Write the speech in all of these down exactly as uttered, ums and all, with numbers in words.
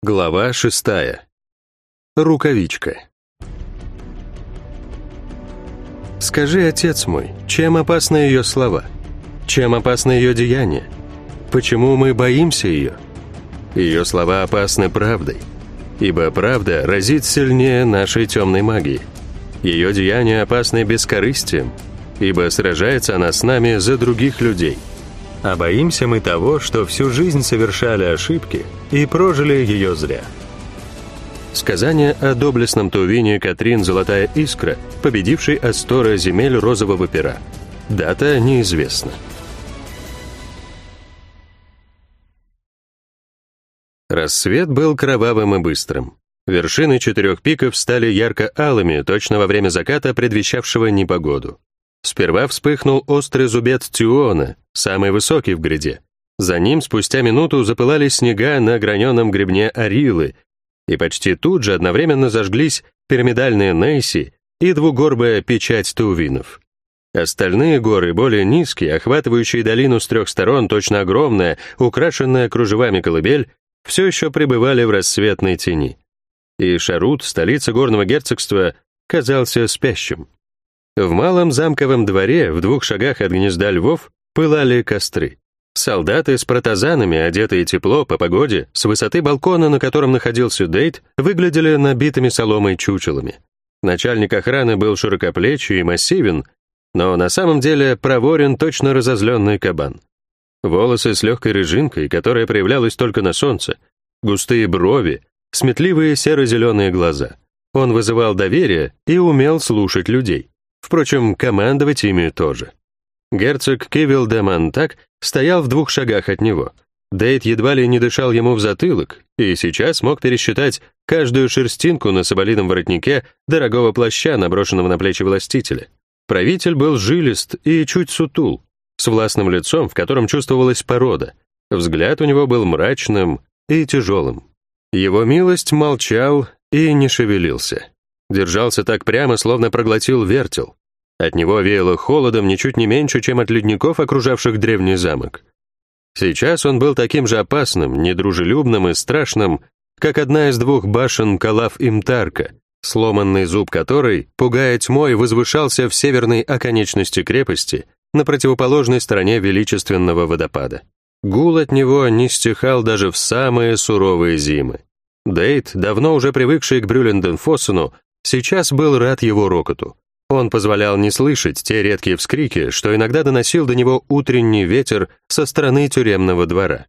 Глава шестая. Рукавичка. Скажи, отец мой, чем опасны ее слова? Чем опасны ее деяния? Почему мы боимся ее? Ее слова опасны правдой, ибо правда разит сильнее нашей темной магии. Ее деяния опасны бескорыстием, ибо сражается она с нами за других людей. А боимся мы того, что всю жизнь совершали ошибки и прожили ее зря. Сказание о доблестном Тувине Катрин Золотая Искра, победившей Астора земель Розового Пера. Дата неизвестна. Рассвет был кровавым и быстрым. Вершины четырех пиков стали ярко-алыми, точно во время заката, предвещавшего непогоду. Сперва вспыхнул острый зубец Тюона, самый высокий в гряде. За ним спустя минуту запылали снега на граненом гребне Арилы, и почти тут же одновременно зажглись пирамидальные Нейси и двугорбая печать Тувинов. Остальные горы, более низкие, охватывающие долину с трех сторон, точно огромная, украшенная кружевами колыбель, все еще пребывали в рассветной тени. И Шарут, столица горного герцогства, казался спящим. В малом замковом дворе, в двух шагах от гнезда львов, пылали костры. Солдаты с протазанами, одетые тепло по погоде, с высоты балкона, на котором находился Дейт, выглядели набитыми соломой чучелами. Начальник охраны был широкоплечий и массивен, но на самом деле проворен точно разозленный кабан. Волосы с легкой рыжинкой, которая проявлялась только на солнце, густые брови, сметливые серо-зеленые глаза. Он вызывал доверие и умел слушать людей. Впрочем, командовать ими тоже. Герцог Кивил де Монтак стоял в двух шагах от него. Дейт едва ли не дышал ему в затылок, и сейчас мог пересчитать каждую шерстинку на соболином воротнике дорогого плаща, наброшенного на плечи властителя. Правитель был жилист и чуть сутул, с властным лицом, в котором чувствовалась порода. Взгляд у него был мрачным и тяжелым. Его милость молчал и не шевелился. Держался так прямо, словно проглотил вертел. От него веяло холодом ничуть не меньше, чем от ледников, окружавших древний замок. Сейчас он был таким же опасным, недружелюбным и страшным, как одна из двух башен Калаф-Имтарка, сломанный зуб которой, пугая тьмой, возвышался в северной оконечности крепости на противоположной стороне величественного водопада. Гул от него не стихал даже в самые суровые зимы. Дейт, давно уже привыкший к Брюленденфоссену, сейчас был рад его рокоту. Он позволял не слышать те редкие вскрики, что иногда доносил до него утренний ветер со стороны тюремного двора.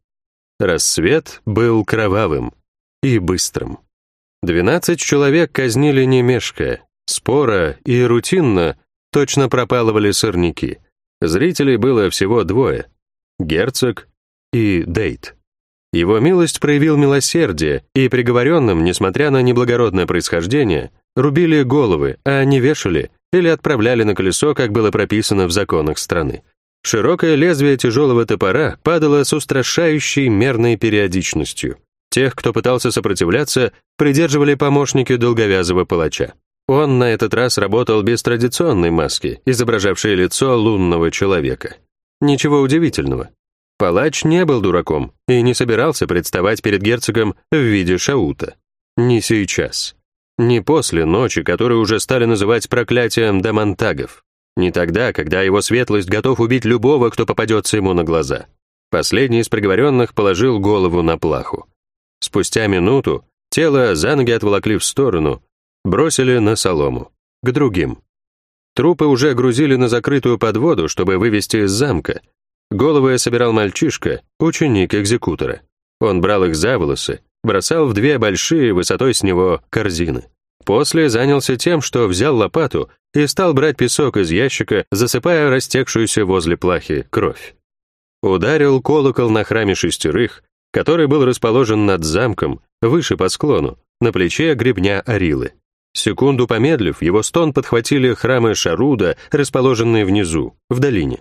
Рассвет был кровавым и быстрым. Двенадцать человек казнили не мешкая, споро и рутинно точно пропалывали сорняки. Зрителей было всего двое — герцог и Дейт. Его милость проявил милосердие, и приговоренным, несмотря на неблагородное происхождение, рубили головы, а не вешали или отправляли на колесо, как было прописано в законах страны. Широкое лезвие тяжелого топора падало с устрашающей мерной периодичностью. Тех, кто пытался сопротивляться, придерживали помощники долговязого палача. Он на этот раз работал без традиционной маски, изображавшей лицо лунного человека. Ничего удивительного. Палач не был дураком и не собирался представать перед герцогом в виде шаута. Не сейчас. Не после ночи, которую уже стали называть проклятием де Монтагов. Не тогда, когда его светлость готов убить любого, кто попадется ему на глаза. Последний из приговоренных положил голову на плаху. Спустя минуту тело за ноги отволокли в сторону, бросили на солому, к другим. Трупы уже грузили на закрытую подводу, чтобы вывести из замка. Головы собирал мальчишка, ученик экзекутора. Он брал их за волосы, бросал в две большие, высотой с него, корзины. После занялся тем, что взял лопату и стал брать песок из ящика, засыпая растекшуюся возле плахи кровь. Ударил колокол на храме шестерых, который был расположен над замком, выше по склону, на плече гребня Арилы. Секунду помедлив, его стон подхватили храмы Шаруда, расположенные внизу, в долине.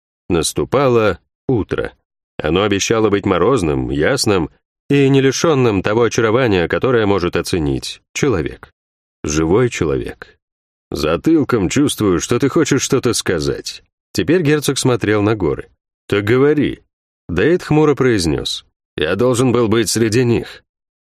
Наступало утро. Оно обещало быть морозным, ясным и не лишенным того очарования, которое может оценить человек. Живой человек. Затылком чувствую, что ты хочешь что-то сказать. Теперь герцог смотрел на горы. Так говори. Дейт хмуро произнес. Я должен был быть среди них.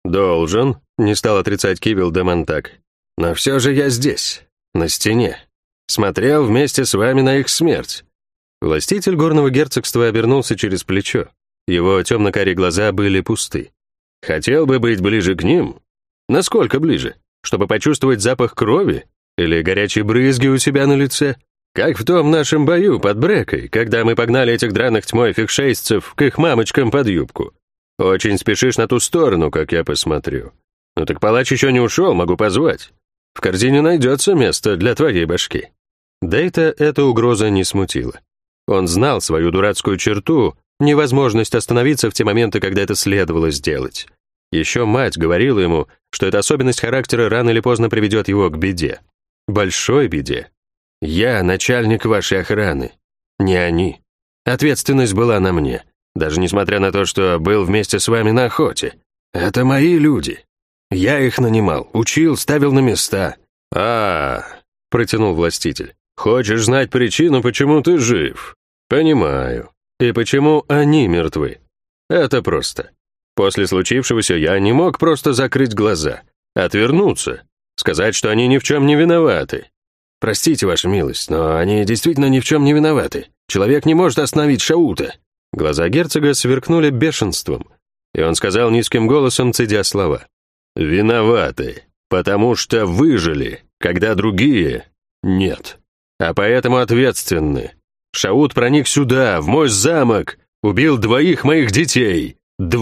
«Должен», — не стал отрицать Кивил де Монтак. «Но все же я здесь, на стене. Смотрел вместе с вами на их смерть». Властитель горного герцогства обернулся через плечо. Его темно-карие глаза были пусты. «Хотел бы быть ближе к ним? Насколько ближе? Чтобы почувствовать запах крови? Или горячие брызги у себя на лице? Как в том нашем бою под Брекой, когда мы погнали этих драных тьмой фикшейсцев к их мамочкам под юбку. Очень спешишь на ту сторону, как я посмотрю. Ну так палач еще не ушел, могу позвать. В корзине найдется место для твоей башки». Дейта эта угроза не смутила. Он знал свою дурацкую черту, невозможность остановиться в те моменты, когда это следовало сделать. Еще мать говорила ему, что эта особенность характера рано или поздно приведет его к беде. Большой беде. «Я начальник вашей охраны, не они. Ответственность была на мне, даже несмотря на то, что был вместе с вами на охоте. Это мои люди. Я их нанимал, учил, ставил на места». «А, -а, -а — протянул властитель, — хочешь знать причину, почему ты жив? Понимаю. И почему они мертвы? Это просто. После случившегося я не мог просто закрыть глаза, отвернуться, сказать, что они ни в чем не виноваты. Простите, ваша милость, но они действительно ни в чем не виноваты. Человек не может остановить Шаута». Глаза герцога сверкнули бешенством, и он сказал низким голосом, цедя слова. «Виноваты, потому что выжили, когда другие нет. А поэтому ответственны. Шаут проник сюда, в мой замок, убил двоих моих детей.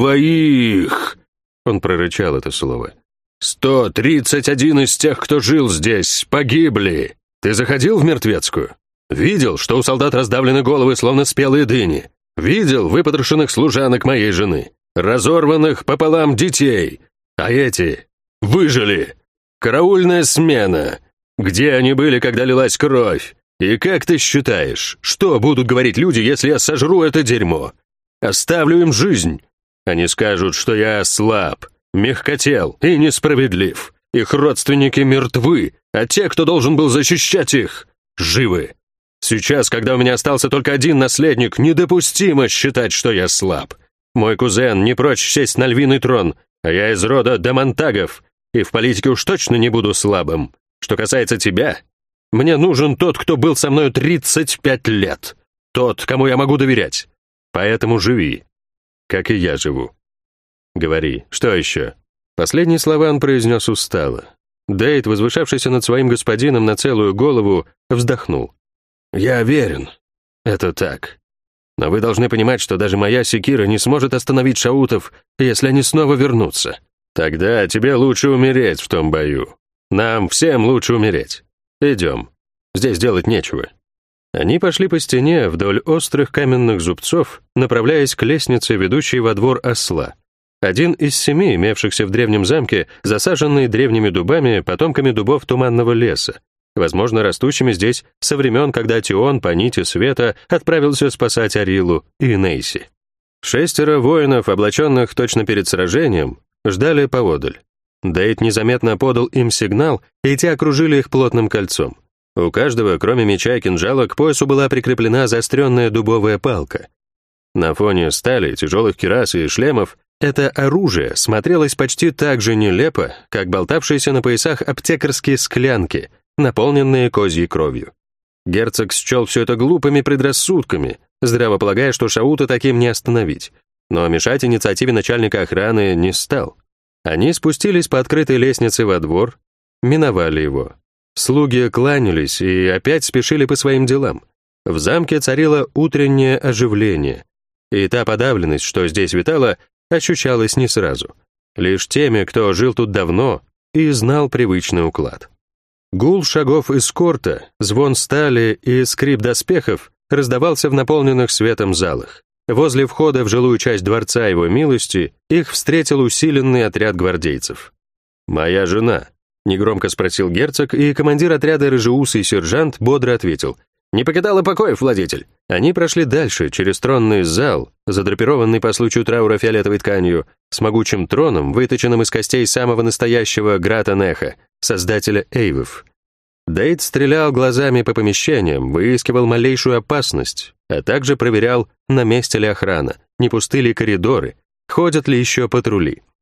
Двоих!» Он прорычал это слово. «Сто тридцать один из тех, кто жил здесь, погибли. Ты заходил в мертвецкую? Видел, что у солдат раздавлены головы, словно спелые дыни? Видел выпотрошенных служанок моей жены, разорванных пополам детей? А эти выжили. Караульная смена. Где они были, когда лилась кровь? И как ты считаешь, что будут говорить люди, если я сожру это дерьмо? Оставлю им жизнь. Они скажут, что я слаб, мягкотел и несправедлив. Их родственники мертвы, а те, кто должен был защищать их, живы. Сейчас, когда у меня остался только один наследник, недопустимо считать, что я слаб. Мой кузен не прочь сесть на львиный трон, а я из рода де Монтагов, и в политике уж точно не буду слабым. Что касается тебя, мне нужен тот, кто был со мной тридцать пять лет. Тот, кому я могу доверять. Поэтому живи, как и я живу. Говори, что еще?» Последние слова он произнес устало. Дейт, возвышавшийся над своим господином на целую голову, вздохнул. «Я верен. Это так. Но вы должны понимать, что даже моя секира не сможет остановить шаутов, если они снова вернутся. Тогда тебе лучше умереть в том бою. Нам всем лучше умереть. Идем. Здесь делать нечего». Они пошли по стене вдоль острых каменных зубцов, направляясь к лестнице, ведущей во двор осла. Один из семи, имевшихся в древнем замке, засаженный древними дубами, потомками дубов туманного леса, возможно, растущими здесь со времен, когда Тион по нити света отправился спасать Арилу и Нейси. Шестеро воинов, облаченных точно перед сражением, ждали поодаль. Дейт незаметно подал им сигнал, и те окружили их плотным кольцом. У каждого, кроме меча и кинжала, к поясу была прикреплена заостренная дубовая палка. На фоне стали, тяжелых кирас и шлемов это оружие смотрелось почти так же нелепо, как болтавшиеся на поясах аптекарские склянки, наполненные козьей кровью. Герцог счел все это глупыми предрассудками, здраво полагая, что Шаута таким не остановить, но мешать инициативе начальника охраны не стал. Они спустились по открытой лестнице во двор, миновали его. Слуги кланялись и опять спешили по своим делам. В замке царило утреннее оживление, и та подавленность, что здесь витала, ощущалась не сразу. Лишь теми, кто жил тут давно и знал привычный уклад. Гул шагов эскорта, звон стали и скрип доспехов раздавался в наполненных светом залах. Возле входа в жилую часть дворца его милости их встретил усиленный отряд гвардейцев. «Моя жена», — негромко спросил герцог, и командир отряда рыжеусый сержант бодро ответил: «Не покидала покоев, владетель». Они прошли дальше, через тронный зал, задрапированный по случаю траура фиолетовой тканью, с могучим троном, выточенным из костей самого настоящего Грата Неха, создателя эйвов. Дейт стрелял глазами по помещениям, выискивал малейшую опасность, а также проверял, на месте ли охрана, не пусты ли коридоры, ходят ли еще патрули.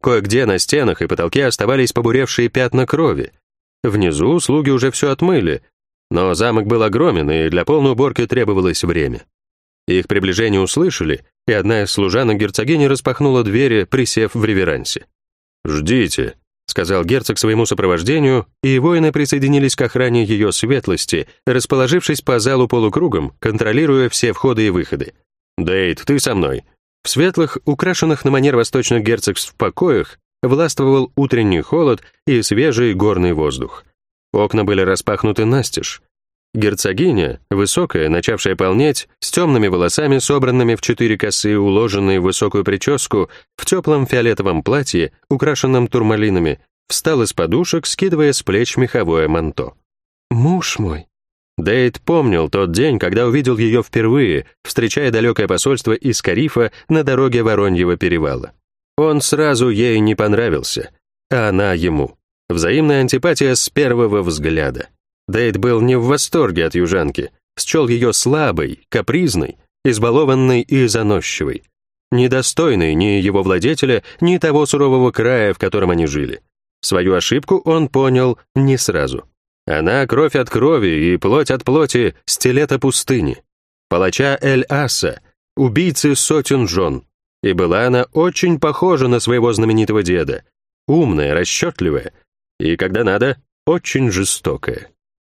Кое-где на стенах и потолке оставались побуревшие пятна крови. Внизу слуги уже все отмыли, но замок был огромен, и для полной уборки требовалось время. Их приближение услышали, и одна из служанок герцогини распахнула двери, присев в реверансе. «Ждите», — сказал герцог своему сопровождению, и воины присоединились к охране ее светлости, расположившись по залу полукругом, контролируя все входы и выходы. «Дейт, ты со мной». В светлых, украшенных на манер восточных герцогств покоях, властвовал утренний холод и свежий горный воздух. Окна были распахнуты настежь. Герцогиня, высокая, начавшая полнеть, с темными волосами, собранными в четыре косы, уложенные в высокую прическу, в теплом фиолетовом платье, украшенном турмалинами, встала с подушек, скидывая с плеч меховое манто. «Муж мой!» Дейт помнил тот день, когда увидел ее впервые, встречая далекое посольство из Карифа на дороге Вороньего перевала. Он сразу ей не понравился, а она ему. Взаимная антипатия с первого взгляда. Дейт был не в восторге от южанки, счел ее слабой, капризной, избалованной и заносчивой, недостойной ни его владетеля, ни того сурового края, в котором они жили. Свою ошибку он понял не сразу. Она кровь от крови и плоть от плоти стилета пустыни, палача Эль-Аса, убийцы сотен жен. И была она очень похожа на своего знаменитого деда, умная, расчетливая и, когда надо, очень жестокая.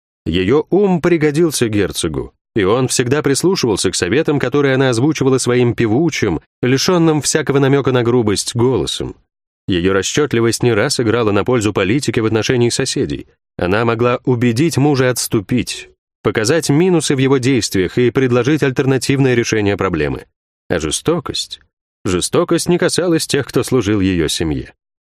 Ее ум пригодился герцогу, и он всегда прислушивался к советам, которые она озвучивала своим певучим, лишенным всякого намека на грубость, голосом. Ее расчетливость не раз играла на пользу политики в отношении соседей. Она могла убедить мужа отступить, показать минусы в его действиях и предложить альтернативное решение проблемы. А жестокость? Жестокость не касалась тех, кто служил ее семье.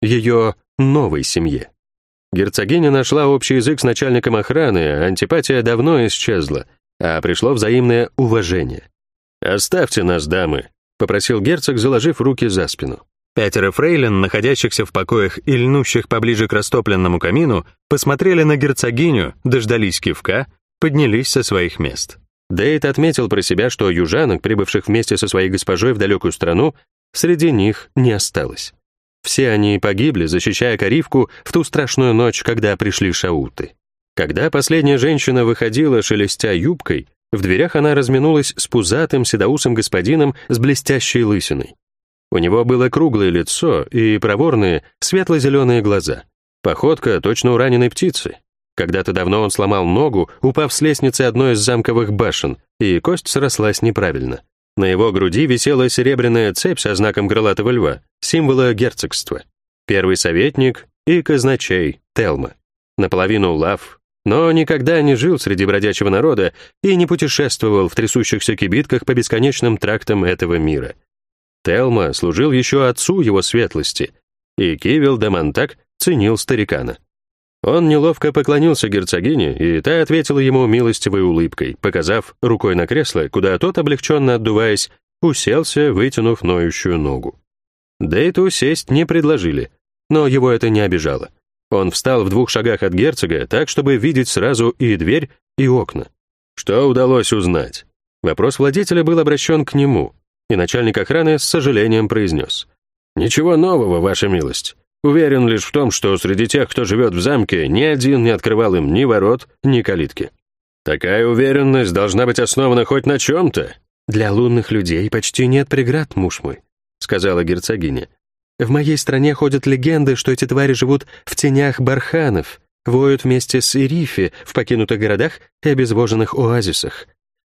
Ее новой семье. Герцогиня нашла общий язык с начальником охраны, а антипатия давно исчезла, а пришло взаимное уважение. «Оставьте нас, дамы», — попросил герцог, заложив руки за спину. Пятеро фрейлин, находящихся в покоях и льнущих поближе к растопленному камину, посмотрели на герцогиню, дождались кивка, поднялись со своих мест. Дейт отметил про себя, что южанок, прибывших вместе со своей госпожой в далекую страну, среди них не осталось. Все они погибли, защищая Карифку в ту страшную ночь, когда пришли шауты. Когда последняя женщина выходила, шелестя юбкой, в дверях она разминулась с пузатым седоусым господином с блестящей лысиной. У него было круглое лицо и проворные светло-зеленые глаза. Походка точно у раненой птицы. Когда-то давно он сломал ногу, упав с лестницы одной из замковых башен, и кость срослась неправильно. На его груди висела серебряная цепь со знаком крылатого льва, символа герцогства. Первый советник и казначей Телма. Наполовину лав, но никогда не жил среди бродячего народа и не путешествовал в трясущихся кибитках по бесконечным трактам этого мира. Телма служил еще отцу его светлости, и Кивил де Монтак ценил старикана. Он неловко поклонился герцогине, и та ответила ему милостивой улыбкой, показав рукой на кресло, куда тот, облегченно отдуваясь, уселся, вытянув ноющую ногу. Дейту сесть не предложили, но его это не обижало. Он встал в двух шагах от герцога, так, чтобы видеть сразу и дверь, и окна. Что удалось узнать? Вопрос владетеля был обращен к нему, и начальник охраны с сожалением произнес: «Ничего нового, ваша милость. Уверен лишь в том, что среди тех, кто живет в замке, ни один не открывал им ни ворот, ни калитки». «Такая уверенность должна быть основана хоть на чем-то». «Для лунных людей почти нет преград, муж мой», — сказала герцогиня. «В моей стране ходят легенды, что эти твари живут в тенях барханов, воют вместе с Ирифи в покинутых городах и обезвоженных оазисах».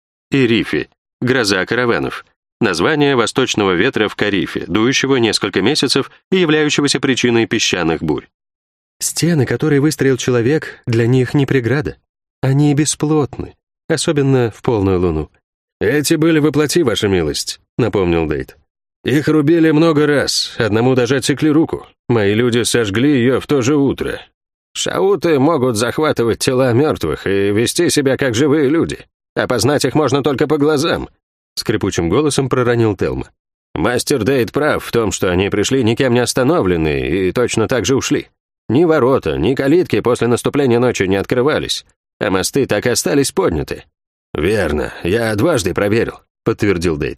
Ирифи — гроза караванов. Название восточного ветра в Карифе, дующего несколько месяцев и являющегося причиной песчаных бурь. Стены, которые выстроил человек, для них не преграда. Они бесплотны, особенно в полную луну. «Эти были воплоти, ваша милость», — напомнил Дейт. «Их рубили много раз, одному даже отсекли руку. Мои люди сожгли ее в то же утро. Шауты могут захватывать тела мертвых и вести себя как живые люди. Опознать их можно только по глазам», — скрипучим голосом проронил Телма. «Мастер Дейт прав в том, что они пришли никем не остановленные и точно так же ушли. Ни ворота, ни калитки после наступления ночи не открывались, а мосты так и остались подняты». «Верно, я дважды проверил», — подтвердил Дейт.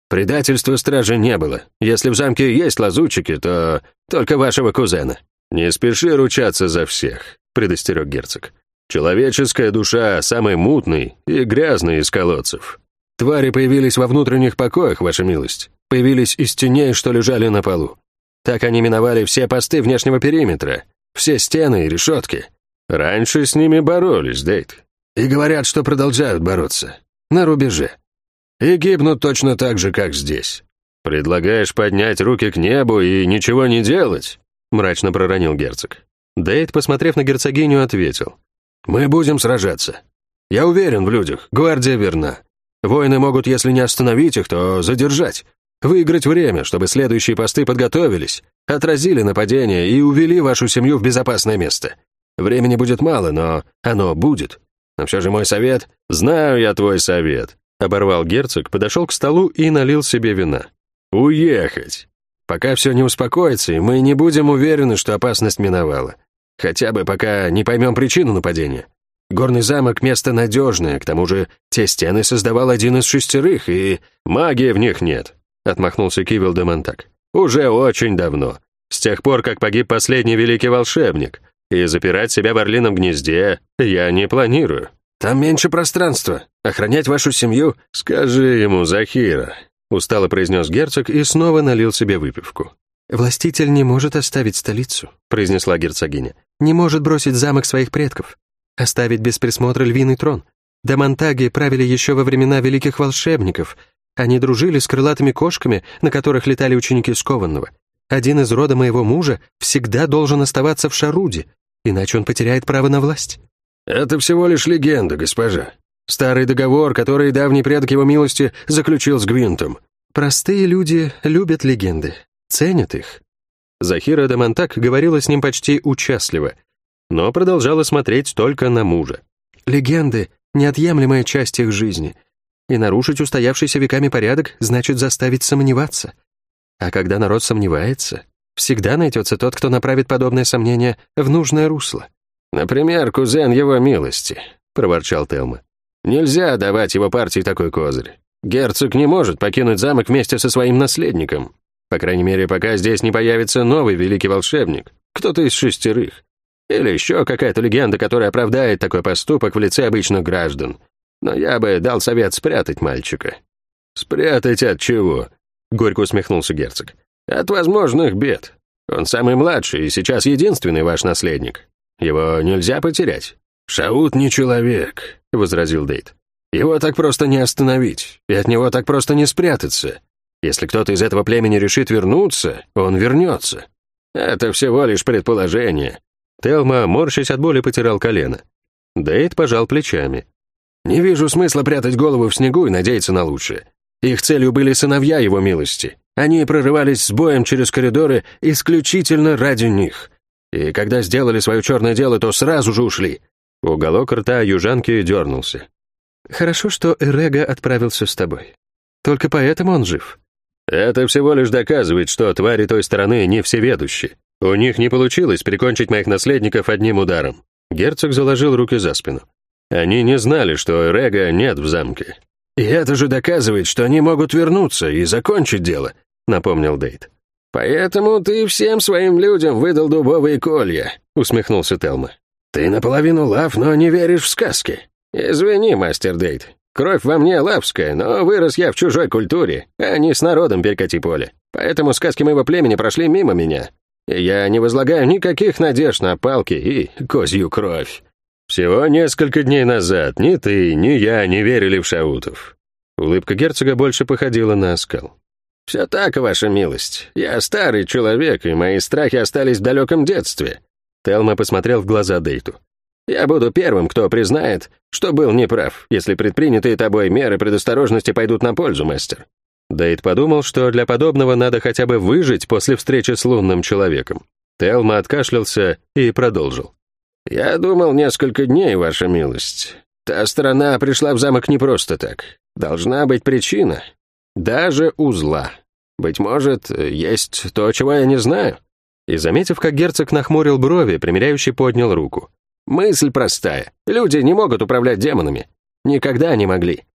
Предательства стражи не было. Если в замке есть лазутчики, то только вашего кузена». «Не спеши ручаться за всех», — предостерег герцог. «Человеческая душа самый мутный и грязный из колодцев». «Твари появились во внутренних покоях, ваша милость. Появились из теней, что лежали на полу. Так они миновали все посты внешнего периметра, все стены и решетки». «Раньше с ними боролись, Дейт». «И говорят, что продолжают бороться. На рубеже. И гибнут точно так же, как здесь». «Предлагаешь поднять руки к небу и ничего не делать?» — мрачно проронил герцог. Дейт, посмотрев на герцогиню, ответил. «Мы будем сражаться. Я уверен в людях, гвардия верна. Воины могут, если не остановить их, то задержать. Выиграть время, чтобы следующие посты подготовились, отразили нападение и увели вашу семью в безопасное место. Времени будет мало, но оно будет. Но все же мой совет...» «Знаю я твой совет», — оборвал герцог, подошел к столу и налил себе вина. «Уехать. Пока все не успокоится, и мы не будем уверены, что опасность миновала. Хотя бы пока не поймем причину нападения. Горный замок — место надежное, к тому же те стены создавал один из шестерых, и магии в них нет», — отмахнулся Кивил де Монтак. «Уже очень давно. С тех пор, как погиб последний великий волшебник. И запирать себя в орлином гнезде я не планирую». «Там меньше пространства. Охранять вашу семью...» «Скажи ему, Захира», — устало произнес герцог и снова налил себе выпивку. «Властитель не может оставить столицу», — произнесла герцогиня. «Не может бросить замок своих предков, оставить без присмотра львиный трон. Де Монтаги правили еще во времена великих волшебников. Они дружили с крылатыми кошками, на которых летали ученики Скованного. Один из рода моего мужа всегда должен оставаться в Шаруде, иначе он потеряет право на власть». «Это всего лишь легенда, госпожа. Старый договор, который давний предок его милости заключил с Гвинтом». «Простые люди любят легенды, ценят их». Захира де Монтак говорила с ним почти участливо, но продолжала смотреть только на мужа. «Легенды — неотъемлемая часть их жизни, и нарушить устоявшийся веками порядок значит заставить сомневаться. А когда народ сомневается, всегда найдется тот, кто направит подобное сомнение в нужное русло». «Например, кузен его милости», — проворчал Телма. «Нельзя давать его партии такой козырь. Герцог не может покинуть замок вместе со своим наследником. По крайней мере, пока здесь не появится новый великий волшебник, кто-то из шестерых. Или еще какая-то легенда, которая оправдает такой поступок в лице обычных граждан. Но я бы дал совет спрятать мальчика». «Спрятать от чего?» — горько усмехнулся герцог. «От возможных бед. Он самый младший и сейчас единственный ваш наследник. Его нельзя потерять». «Шаут не человек», — возразил Дейт. «Его так просто не остановить, и от него так просто не спрятаться. Если кто-то из этого племени решит вернуться, он вернется. Это всего лишь предположение». Телма, морщась от боли, потирал колено. Дейт пожал плечами. «Не вижу смысла прятать голову в снегу и надеяться на лучшее. Их целью были сыновья его милости. Они прорывались с боем через коридоры исключительно ради них. И когда сделали свое черное дело, то сразу же ушли». Уголок рта южанки дернулся. «Хорошо, что Эрега отправился с тобой. Только поэтому он жив». «Это всего лишь доказывает, что твари той стороны не всеведущи. У них не получилось прикончить моих наследников одним ударом». Герцог заложил руки за спину. «Они не знали, что Эрега нет в замке». «И это же доказывает, что они могут вернуться и закончить дело», — напомнил Дейт. «Поэтому ты всем своим людям выдал дубовые колья», — усмехнулся Телма. «Ты наполовину лав, но не веришь в сказки. Извини, мастер Дейт. Кровь во мне лавская, но вырос я в чужой культуре, а не с народом Перекати-Поле. Поэтому сказки моего племени прошли мимо меня. И я не возлагаю никаких надежд на палки и козью кровь». «Всего несколько дней назад ни ты, ни я не верили в шаутов». Улыбка герцога больше походила на оскал. «Все так, ваша милость. Я старый человек, и мои страхи остались в далеком детстве». Телма посмотрел в глаза Дейту. «Я буду первым, кто признает, что был неправ, если предпринятые тобой меры предосторожности пойдут на пользу, мастер». Дейт подумал, что для подобного надо хотя бы выжить после встречи с лунным человеком. Телма откашлялся и продолжил. «Я думал несколько дней, ваша милость. Та сторона пришла в замок не просто так. Должна быть причина. Даже у зла. Быть может, есть то, чего я не знаю». И, заметив, как герцог нахмурил брови, примиряющий поднял руку. «Мысль простая. Люди не могут управлять демонами. Никогда не могли.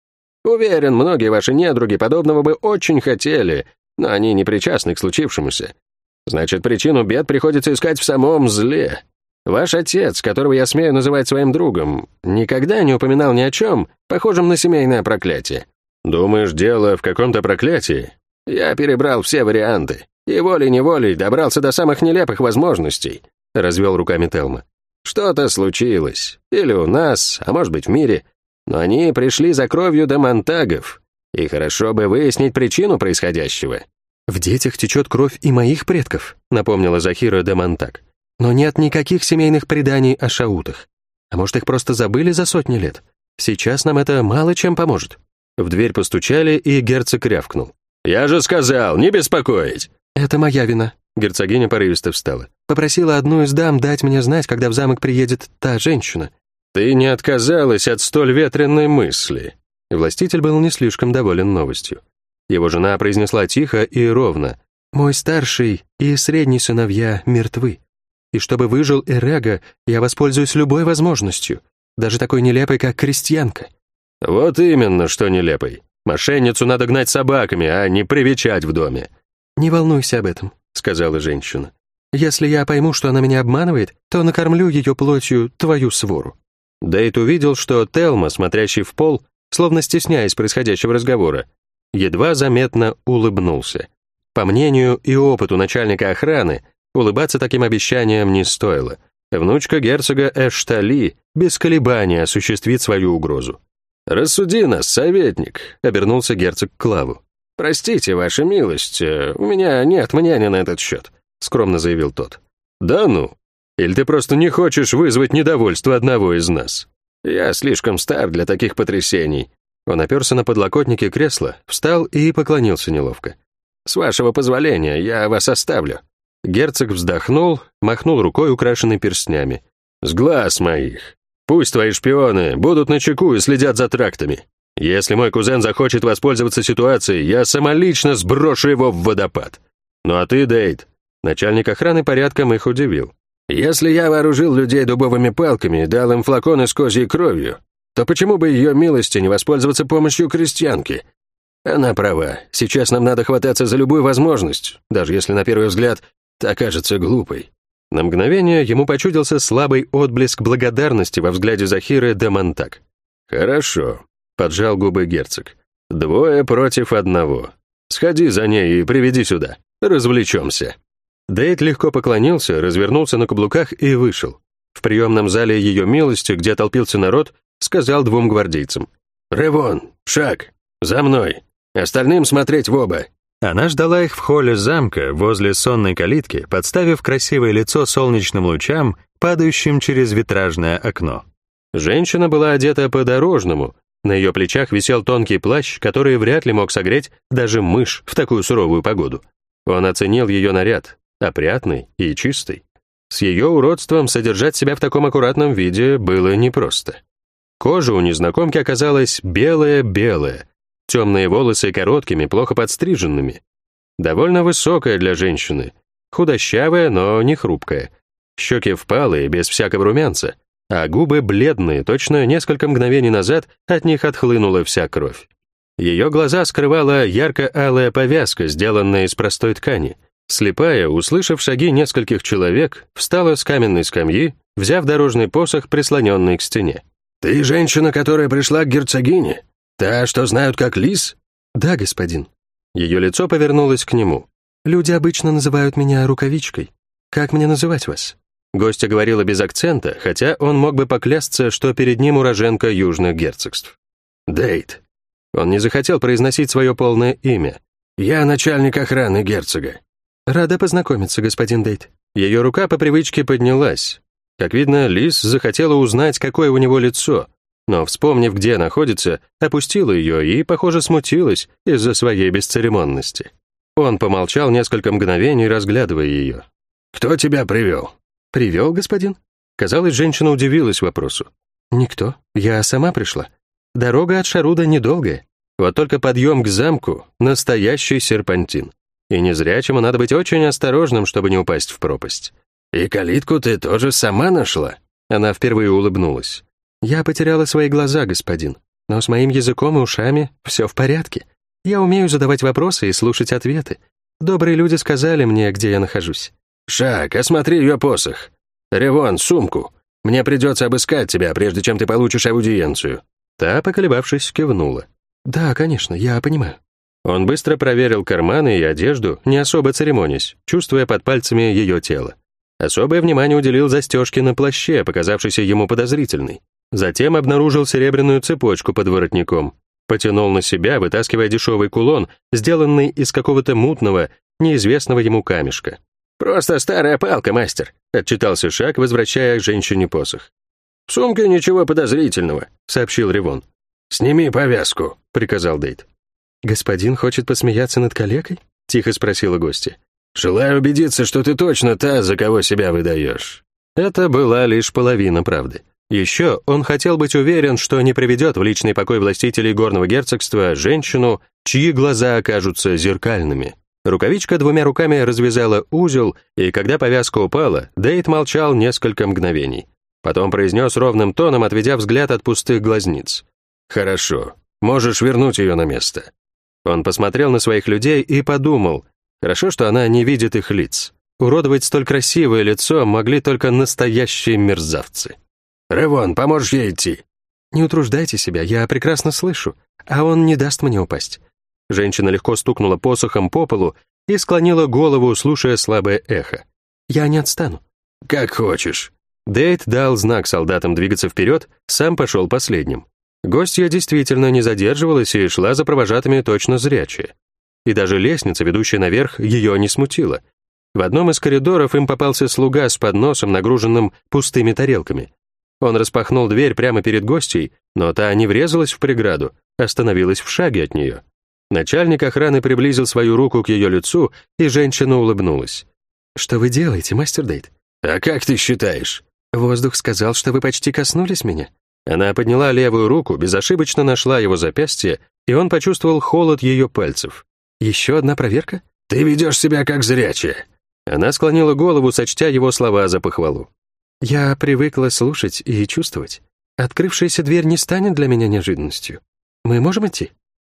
Уверен, многие ваши недруги подобного бы очень хотели, но они не причастны к случившемуся. Значит, причину бед приходится искать в самом зле. Ваш отец, которого я смею называть своим другом, никогда не упоминал ни о чем, похожем на семейное проклятие. Думаешь, дело в каком-то проклятии? Я перебрал все варианты, и волей-неволей добрался до самых нелепых возможностей, развел руками Телма. Что-то случилось, или у нас, а может быть в мире, но они пришли за кровью демонтагов, и хорошо бы выяснить причину происходящего. «В детях течет кровь и моих предков», — напомнила Захира демонтаг. «Но нет никаких семейных преданий о шаутах. А может, их просто забыли за сотни лет? Сейчас нам это мало чем поможет». В дверь постучали, и герцог рявкнул. «Я же сказал, не беспокоить!» «Это моя вина», — герцогиня порывисто встала. «Попросила одну из дам дать мне знать, когда в замок приедет та женщина». «Ты не отказалась от столь ветреной мысли». Властитель был не слишком доволен новостью. Его жена произнесла тихо и ровно. «Мой старший и средний сыновья мертвы. И чтобы выжил Эрега, я воспользуюсь любой возможностью, даже такой нелепой, как крестьянка». «Вот именно, что нелепой. Мошенницу надо гнать собаками, а не привечать в доме». «Не волнуйся об этом», — сказала женщина. «Если я пойму, что она меня обманывает, то накормлю ее плотью твою свору». Дейт увидел, что Телма, смотрящий в пол, словно стесняясь происходящего разговора, едва заметно улыбнулся. По мнению и опыту начальника охраны, улыбаться таким обещаниям не стоило. Внучка герцога Эштали без колебаний осуществит свою угрозу. «Рассуди нас, советник», — обернулся герцог к Клаву. «Простите, ваша милость, у меня нет мнения на этот счет», — скромно заявил тот. «Да ну? Или ты просто не хочешь вызвать недовольство одного из нас? Я слишком стар для таких потрясений». Он оперся на подлокотники кресла, встал и поклонился неловко. «С вашего позволения, я вас оставлю». Герцог вздохнул, махнул рукой, украшенной перстнями. «С глаз моих! Пусть твои шпионы будут начеку и следят за трактами. Если мой кузен захочет воспользоваться ситуацией, я самолично сброшу его в водопад. Ну а ты, Дейт?» Начальник охраны порядком их удивил. «Если я вооружил людей дубовыми палками и дал им флаконы с козьей кровью, то почему бы ее милости не воспользоваться помощью крестьянки? Она права, сейчас нам надо хвататься за любую возможность, даже если на первый взгляд та кажется глупой». На мгновение ему почудился слабый отблеск благодарности во взгляде Захиры демонтаг. «Хорошо», — поджал губы герцог. «Двое против одного. Сходи за ней и приведи сюда. Развлечемся». Дейт легко поклонился, развернулся на каблуках и вышел. В приемном зале ее милости, где толпился народ, сказал двум гвардейцам. «Ревон, шаг, за мной. Остальным смотреть в оба». Она ждала их в холле замка, возле сонной калитки, подставив красивое лицо солнечным лучам, падающим через витражное окно. Женщина была одета по-дорожному, на ее плечах висел тонкий плащ, который вряд ли мог согреть даже мышь в такую суровую погоду. Он оценил ее наряд, опрятный и чистый. С ее уродством содержать себя в таком аккуратном виде было непросто. Кожа у незнакомки оказалась белая-белая, темные волосы короткими, плохо подстриженными. Довольно высокая для женщины, худощавая, но не хрупкая. Щеки впалые, без всякого румянца, а губы бледные, точно несколько мгновений назад от них отхлынула вся кровь. Ее глаза скрывала ярко-алая повязка, сделанная из простой ткани. Слепая, услышав шаги нескольких человек, встала с каменной скамьи, взяв дорожный посох, прислоненный к стене. «Ты женщина, которая пришла к герцогине? Та, что знают как лис?» «Да, господин». Ее лицо повернулось к нему. «Люди обычно называют меня рукавичкой. Как мне называть вас?» Гостья говорила без акцента, хотя он мог бы поклясться, что перед ним уроженка южных герцогств. «Дейт». Он не захотел произносить свое полное имя. «Я начальник охраны герцога». «Рада познакомиться, господин Дейт». Ее рука по привычке поднялась. Как видно, Лис захотела узнать, какое у него лицо, но, вспомнив, где находится, опустила ее и, похоже, смутилась из-за своей бесцеремонности. Он помолчал несколько мгновений, разглядывая ее. «Кто тебя привел?» «Привел, господин?» Казалось, женщина удивилась вопросу. «Никто. Я сама пришла. Дорога от Шаруда недолгая. Вот только подъем к замку — настоящий серпантин. И незрячему надо быть очень осторожным, чтобы не упасть в пропасть». «И калитку ты тоже сама нашла?» Она впервые улыбнулась. «Я потеряла свои глаза, господин. Но с моим языком и ушами все в порядке. Я умею задавать вопросы и слушать ответы. Добрые люди сказали мне, где я нахожусь». «Шаг, осмотри ее посох. Ревон, сумку. Мне придется обыскать тебя, прежде чем ты получишь аудиенцию». Та, поколебавшись, кивнула. «Да, конечно, я понимаю». Он быстро проверил карманы и одежду, не особо церемонясь, чувствуя под пальцами ее тело. Особое внимание уделил застежке на плаще, показавшейся ему подозрительной. Затем обнаружил серебряную цепочку под воротником. Потянул на себя, вытаскивая дешевый кулон, сделанный из какого-то мутного, неизвестного ему камешка. «Просто старая палка, мастер», — отчитался Шаг, возвращая к женщине посох. «В сумке ничего подозрительного», — сообщил Ревон. «Сними повязку», — приказал Дейт. «Господин хочет посмеяться над калекой?» — тихо спросила гостья. «Желаю убедиться, что ты точно та, за кого себя выдаешь». Это была лишь половина правды. Еще он хотел быть уверен, что не приведет в личный покой властителей горного герцогства женщину, чьи глаза окажутся зеркальными. Рукавичка двумя руками развязала узел, и когда повязка упала, Дейт молчал несколько мгновений. Потом произнес ровным тоном, отведя взгляд от пустых глазниц. «Хорошо, можешь вернуть ее на место». Он посмотрел на своих людей и подумал, хорошо, что она не видит их лиц. Уродовать столь красивое лицо могли только настоящие мерзавцы. «Ревон, поможешь ей идти?» «Не утруждайте себя, я прекрасно слышу, а он не даст мне упасть». Женщина легко стукнула посохом по полу и склонила голову, слушая слабое эхо. «Я не отстану». «Как хочешь». Дейт дал знак солдатам двигаться вперед, сам пошел последним. Гостья действительно не задерживалась и шла за провожатыми точно зрячая. И даже лестница, ведущая наверх, ее не смутила. В одном из коридоров им попался слуга с подносом, нагруженным пустыми тарелками. Он распахнул дверь прямо перед гостьей, но та не врезалась в преграду, остановилась в шаге от нее. Начальник охраны приблизил свою руку к ее лицу, и женщина улыбнулась. «Что вы делаете, мастер Дейт?» «А как ты считаешь?» «Воздух сказал, что вы почти коснулись меня». Она подняла левую руку, безошибочно нашла его запястье, и он почувствовал холод ее пальцев. «Еще одна проверка?» «Ты ведешь себя как зрячая». Она склонила голову, сочтя его слова за похвалу. «Я привыкла слушать и чувствовать. Открывшаяся дверь не станет для меня неожиданностью. Мы можем идти?»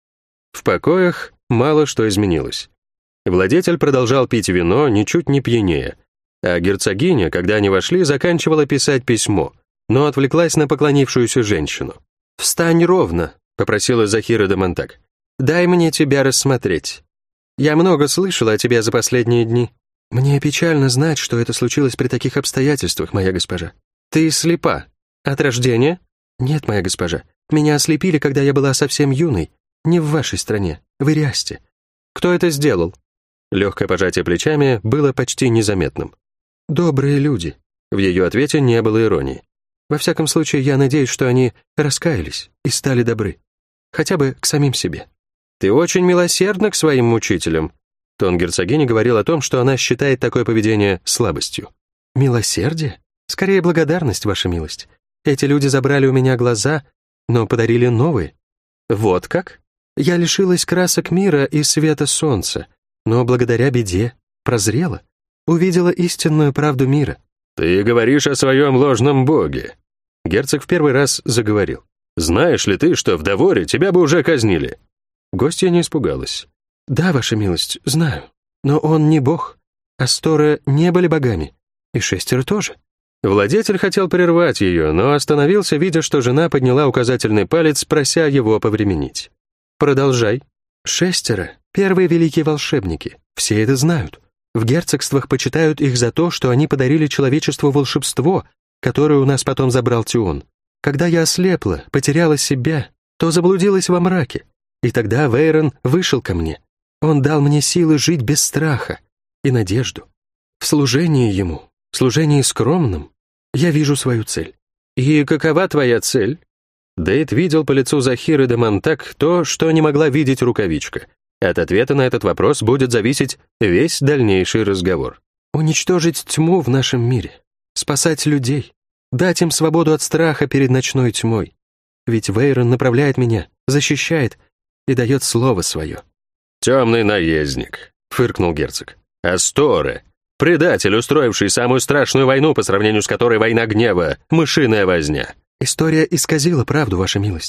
В покоях мало что изменилось. Владетель продолжал пить вино, ничуть не пьянее, а герцогиня, когда они вошли, заканчивала писать письмо, но отвлеклась на поклонившуюся женщину. «Встань ровно», — попросила Захира де Монтак. «Дай мне тебя рассмотреть. Я много слышала о тебе за последние дни». «Мне печально знать, что это случилось при таких обстоятельствах, моя госпожа». «Ты слепа. От рождения?» «Нет, моя госпожа. Меня ослепили, когда я была совсем юной. Не в вашей стране, в Ириасте». «Кто это сделал?» Легкое пожатие плечами было почти незаметным. «Добрые люди». В ее ответе не было иронии. «Во всяком случае, я надеюсь, что они раскаялись и стали добры. Хотя бы к самим себе». «Ты очень милосердна к своим мучителям». Тон герцогини говорил о том, что она считает такое поведение слабостью. «Милосердие? Скорее благодарность, ваша милость. Эти люди забрали у меня глаза, но подарили новые». «Вот как?» «Я лишилась красок мира и света солнца, но благодаря беде прозрела, увидела истинную правду мира». «Ты говоришь о своем ложном боге». Герцог в первый раз заговорил. «Знаешь ли ты, что в Даворе тебя бы уже казнили?» Гостья не испугалась. «Да, ваша милость, знаю. Но он не бог. Асторы не были богами. И шестеро тоже». Владетель хотел прервать ее, но остановился, видя, что жена подняла указательный палец, прося его повременить. «Продолжай». «Шестеро — первые великие волшебники. Все это знают. В герцогствах почитают их за то, что они подарили человечеству волшебство, которое у нас потом забрал Тион. Когда я ослепла, потеряла себя, то заблудилась во мраке. И тогда Вейрон вышел ко мне. Он дал мне силы жить без страха и надежду. В служении ему, в служении скромном, я вижу свою цель». «И какова твоя цель?» Дейт видел по лицу Захиры де Монтак то, что не могла видеть рукавичка. От ответа на этот вопрос будет зависеть весь дальнейший разговор. «Уничтожить тьму в нашем мире, спасать людей, дать им свободу от страха перед ночной тьмой. Ведь Вейрон направляет меня, защищает и дает слово свое». «Темный наездник», — фыркнул герцог. «Асторы, предатель, устроивший самую страшную войну, по сравнению с которой война гнева, мышиная возня». «История исказила правду, ваша милость.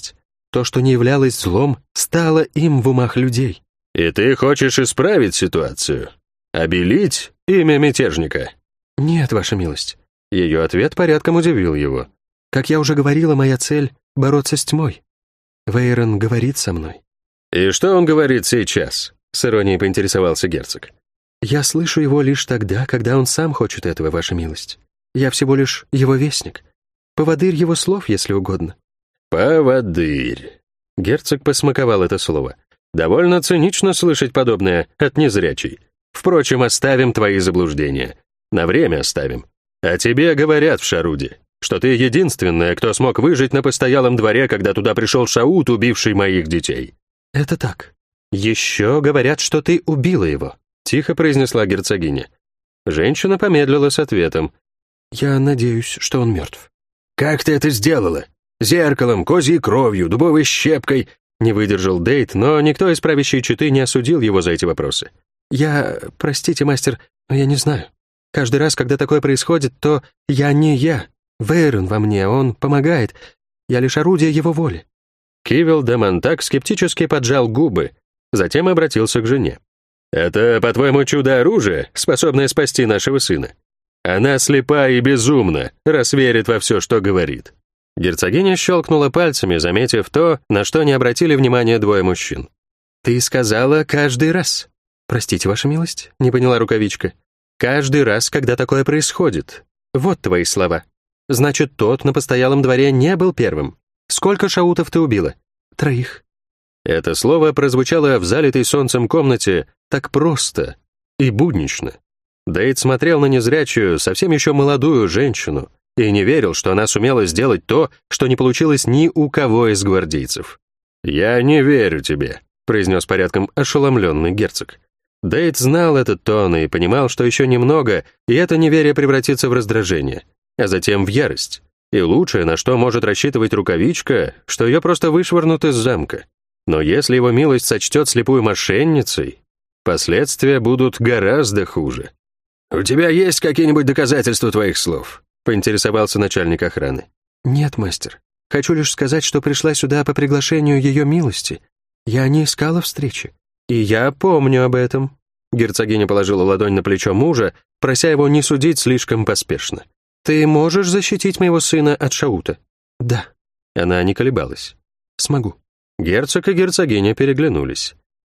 То, что не являлось злом, стало им в умах людей. И ты хочешь исправить ситуацию? Обелить имя мятежника? Нет, ваша милость. Ее ответ порядком удивил его. Как я уже говорила, моя цель — бороться с тьмой. Вейрон говорит со мной. И что он говорит сейчас? С иронией поинтересовался герцог. Я слышу его лишь тогда, когда он сам хочет этого, ваша милость. Я всего лишь его вестник. Поводырь его слов, если угодно. Поводырь. Герцог посмаковал это слово. Довольно цинично слышать подобное от незрячей. Впрочем, оставим твои заблуждения. На время оставим. А тебе говорят в Шаруде, что ты единственная, кто смог выжить на постоялом дворе, когда туда пришел Шаут, убивший моих детей. Это так. Еще говорят, что ты убила его, тихо произнесла герцогиня. Женщина помедлила с ответом. Я надеюсь, что он мертв. Как ты это сделала? Зеркалом, козьей кровью, дубовой щепкой? Не выдержал Дейт, но никто из правящей четы не осудил его за эти вопросы. Я, простите, мастер, но я не знаю. Каждый раз, когда такое происходит, то я не я. Вейрон во мне, он помогает. Я лишь орудие его воли. Кивил де Монтак скептически поджал губы, затем обратился к жене. «Это, по-твоему, чудо-оружие, способное спасти нашего сына? Она слепа и безумна, раз верит во все, что говорит». Герцогиня щелкнула пальцами, заметив то, на что не обратили внимания двое мужчин. «Ты сказала каждый раз». «Простите, ваша милость», — не поняла рукавичка. «Каждый раз, когда такое происходит. Вот твои слова. Значит, тот на постоялом дворе не был первым. Сколько шаутов ты убила?» «Троих». Это слово прозвучало в залитой солнцем комнате так просто и буднично. Дейт смотрел на незрячую, совсем еще молодую женщину и не верил, что она сумела сделать то, что не получилось ни у кого из гвардейцев. «Я не верю тебе», — произнес порядком ошеломленный герцог. Дейт знал этот тон и понимал, что еще немного, и это неверие превратится в раздражение, а затем в ярость. И лучшее, на что может рассчитывать рукавичка, что ее просто вышвырнут из замка. Но если его милость сочтет слепую мошенницей, последствия будут гораздо хуже. «У тебя есть какие-нибудь доказательства твоих слов?» — поинтересовался начальник охраны. «Нет, мастер. Хочу лишь сказать, что пришла сюда по приглашению ее милости. Я не искала встречи». «И я помню об этом». Герцогиня положила ладонь на плечо мужа, прося его не судить слишком поспешно. «Ты можешь защитить моего сына от Шаута?» «Да». Она не колебалась. «Смогу». Герцог и герцогиня переглянулись.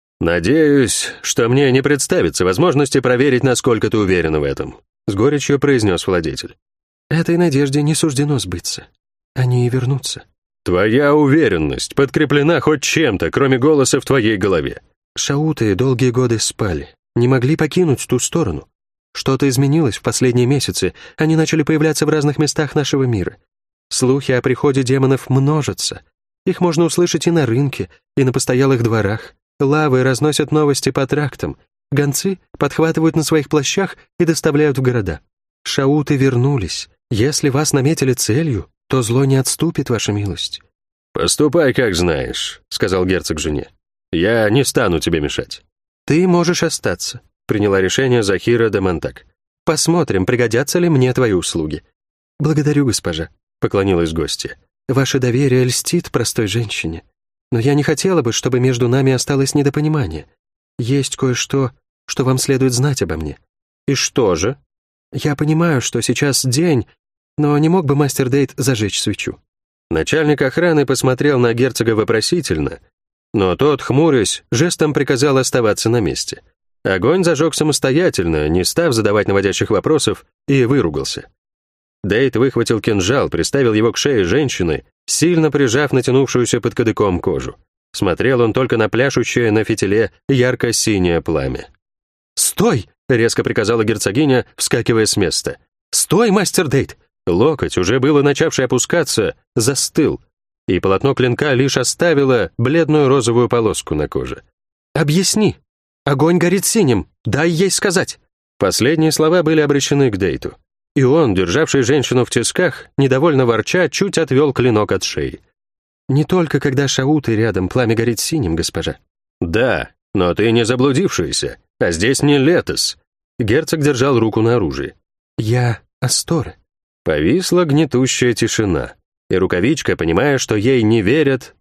«Надеюсь, что мне не представится возможности проверить, насколько ты уверена в этом», с горечью произнес владетель. «Этой надежде не суждено сбыться. Они и вернутся». «Твоя уверенность подкреплена хоть чем-то, кроме голоса в твоей голове». Шауты долгие годы спали, не могли покинуть ту сторону. Что-то изменилось в последние месяцы, они начали появляться в разных местах нашего мира. Слухи о приходе демонов множатся. Их можно услышать и на рынке, и на постоялых дворах. Лавы разносят новости по трактам. Гонцы подхватывают на своих плащах и доставляют в города. Шауты вернулись. Если вас наметили целью, то зло не отступит, ваша милость». «Поступай, как знаешь», — сказал герцог жене. «Я не стану тебе мешать». «Ты можешь остаться», — приняла решение Захира де Монтак. «Посмотрим, пригодятся ли мне твои услуги». «Благодарю, госпожа», — поклонилась гостья. «Ваше доверие льстит простой женщине. Но я не хотела бы, чтобы между нами осталось недопонимание. Есть кое-что, что вам следует знать обо мне». «И что же?» «Я понимаю, что сейчас день, но не мог бы мастер Дейт зажечь свечу?» Начальник охраны посмотрел на герцога вопросительно, но тот, хмурясь, жестом приказал оставаться на месте. Огонь зажег самостоятельно, не став задавать наводящих вопросов, и выругался. Дейт выхватил кинжал, приставил его к шее женщины, сильно прижав натянувшуюся под кадыком кожу. Смотрел он только на пляшущее на фитиле ярко-синее пламя. «Стой!» — резко приказала герцогиня, вскакивая с места. «Стой, мастер Дейт!» Локоть, уже было начавший опускаться, застыл, и полотно клинка лишь оставило бледную розовую полоску на коже. «Объясни! Огонь горит синим! Дай ей сказать!» Последние слова были обращены к Дейту, и он, державший женщину в тисках, недовольно ворча, чуть отвел клинок от шеи. «Не только когда шауты рядом, пламя горит синим, госпожа». «Да, но ты не заблудившаяся, а здесь не Летос». Герцог держал руку на оружии. «Я Астора». Повисла гнетущая тишина, и рукавичка, понимая, что ей не верят,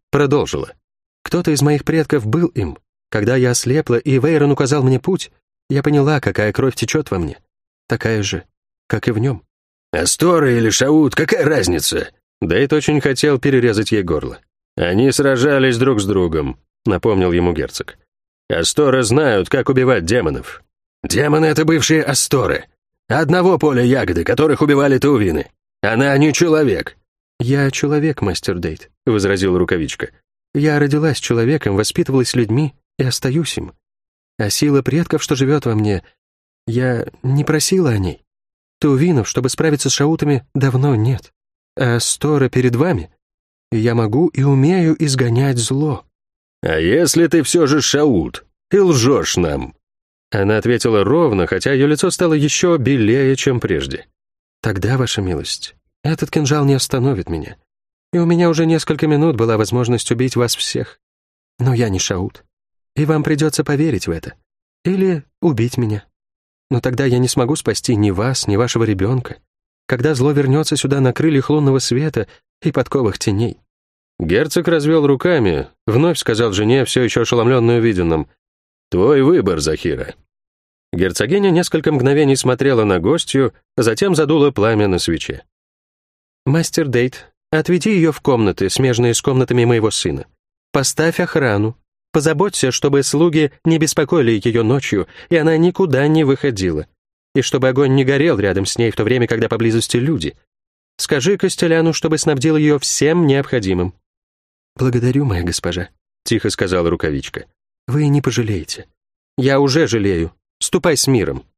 продолжила. «Кто-то из моих предков был им. Когда я ослепла, и Вейрон указал мне путь, я поняла, какая кровь течет во мне. Такая же, как и в нем». «Астора или Шаут, какая разница?» Дейт очень хотел перерезать ей горло. «Они сражались друг с другом», — напомнил ему герцог. «Асторы знают, как убивать демонов». «Демоны — это бывшие Асторы. Одного поля ягоды, которых убивали таувины. Она не человек». «Я человек, мастер Дейт», — возразила рукавичка. «Я родилась человеком, воспитывалась людьми и остаюсь им. А сила предков, что живет во мне, я не просила о ней. Таувинов, чтобы справиться с шаутами, давно нет. А Астора перед вами, и я могу и умею изгонять зло». «А если ты все же Шаут и лжешь нам?» Она ответила ровно, хотя ее лицо стало еще белее, чем прежде. «Тогда, ваша милость, этот кинжал не остановит меня. И у меня уже несколько минут была возможность убить вас всех. Но я не Шаут. И вам придется поверить в это. Или убить меня. Но тогда я не смогу спасти ни вас, ни вашего ребенка, когда зло вернется сюда на крыльях лунного света и подковах теней». Герцог развел руками, вновь сказал жене, все еще ошеломленной увиденным: «Твой выбор, Захира». Герцогиня несколько мгновений смотрела на гостью, затем задула пламя на свече. «Мастер Дейт, отведи ее в комнаты, смежные с комнатами моего сына. Поставь охрану. Позаботься, чтобы слуги не беспокоили ее ночью, и она никуда не выходила. И чтобы огонь не горел рядом с ней в то время, когда поблизости люди. Скажи Костеляну, чтобы снабдил ее всем необходимым». «Благодарю, моя госпожа», — тихо сказала рукавичка. «Вы не пожалеете». «Я уже жалею. Ступай с миром».